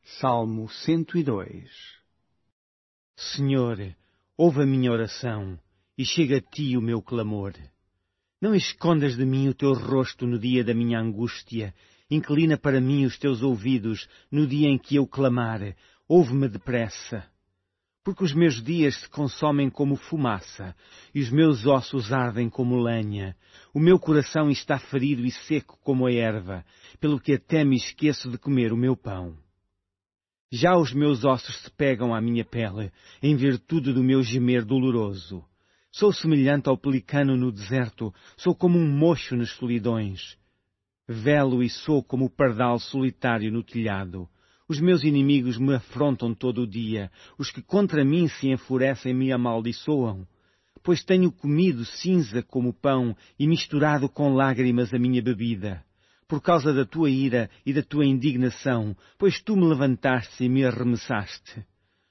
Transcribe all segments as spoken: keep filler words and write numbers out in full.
Salmo cento e dois. Senhor, ouve a minha oração, e chega a ti o meu clamor. Não escondas de mim o teu rosto no dia da minha angústia. Inclina para mim os teus ouvidos no dia em que eu clamar. Ouve-me depressa. Porque os meus dias se consomem como fumaça, e os meus ossos ardem como lenha. O meu coração está ferido e seco como a erva, pelo que até me esqueço de comer o meu pão. Já os meus ossos se pegam à minha pele, em virtude do meu gemer doloroso. Sou semelhante ao pelicano no deserto, sou como um mocho nas solidões. Velo e sou como o pardal solitário no telhado. Os meus inimigos me afrontam todo o dia, os que contra mim se enfurecem me amaldiçoam. Pois tenho comido cinza como pão e misturado com lágrimas a minha bebida. Por causa da tua ira e da tua indignação, pois tu me levantaste e me arremessaste.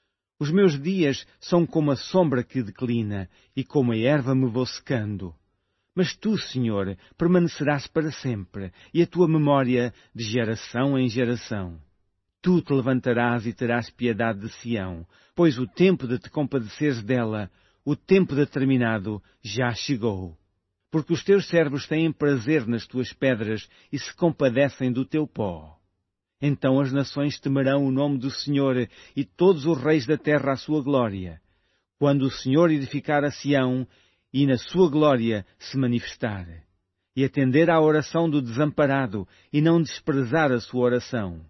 Os meus dias são como a sombra que declina, e como a erva me vou secando. Mas tu, Senhor, permanecerás para sempre, e a tua memória de geração em geração. Tu te levantarás e terás piedade de Sião, pois o tempo de te compadeceres dela, o tempo determinado, já chegou. Porque os teus servos têm prazer nas tuas pedras e se compadecem do teu pó. Então as nações temerão o nome do Senhor e todos os reis da terra a sua glória. Quando o Senhor edificar a Sião e na sua glória se manifestar. E atender à oração do desamparado e não desprezar a sua oração.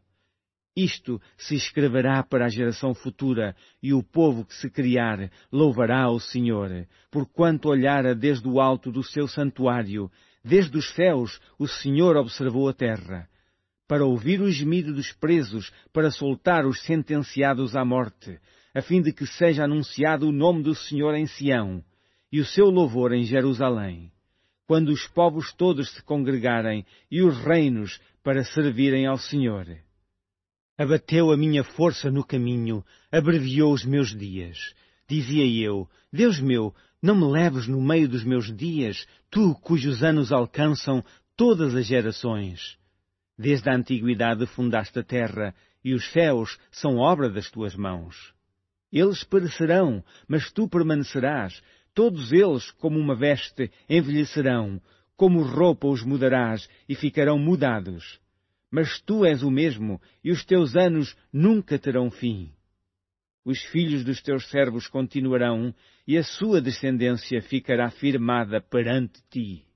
Isto se escreverá para a geração futura, e o povo que se criar louvará o Senhor, porquanto olhara desde o alto do seu santuário, desde os céus o Senhor observou a terra, para ouvir o gemido dos presos, para soltar os sentenciados à morte, a fim de que seja anunciado o nome do Senhor em Sião, e o seu louvor em Jerusalém, quando os povos todos se congregarem, e os reinos para servirem ao Senhor. Abateu a minha força no caminho, abreviou os meus dias. Dizia eu, Deus meu, não me leves no meio dos meus dias, tu cujos anos alcançam todas as gerações. Desde a antiguidade fundaste a terra, e os céus são obra das tuas mãos. Eles perecerão, mas tu permanecerás, todos eles, como uma veste, envelhecerão, como roupa os mudarás, e ficarão mudados. Mas tu és o mesmo, e os teus anos nunca terão fim. Os filhos dos teus servos continuarão, e a sua descendência ficará firmada perante ti.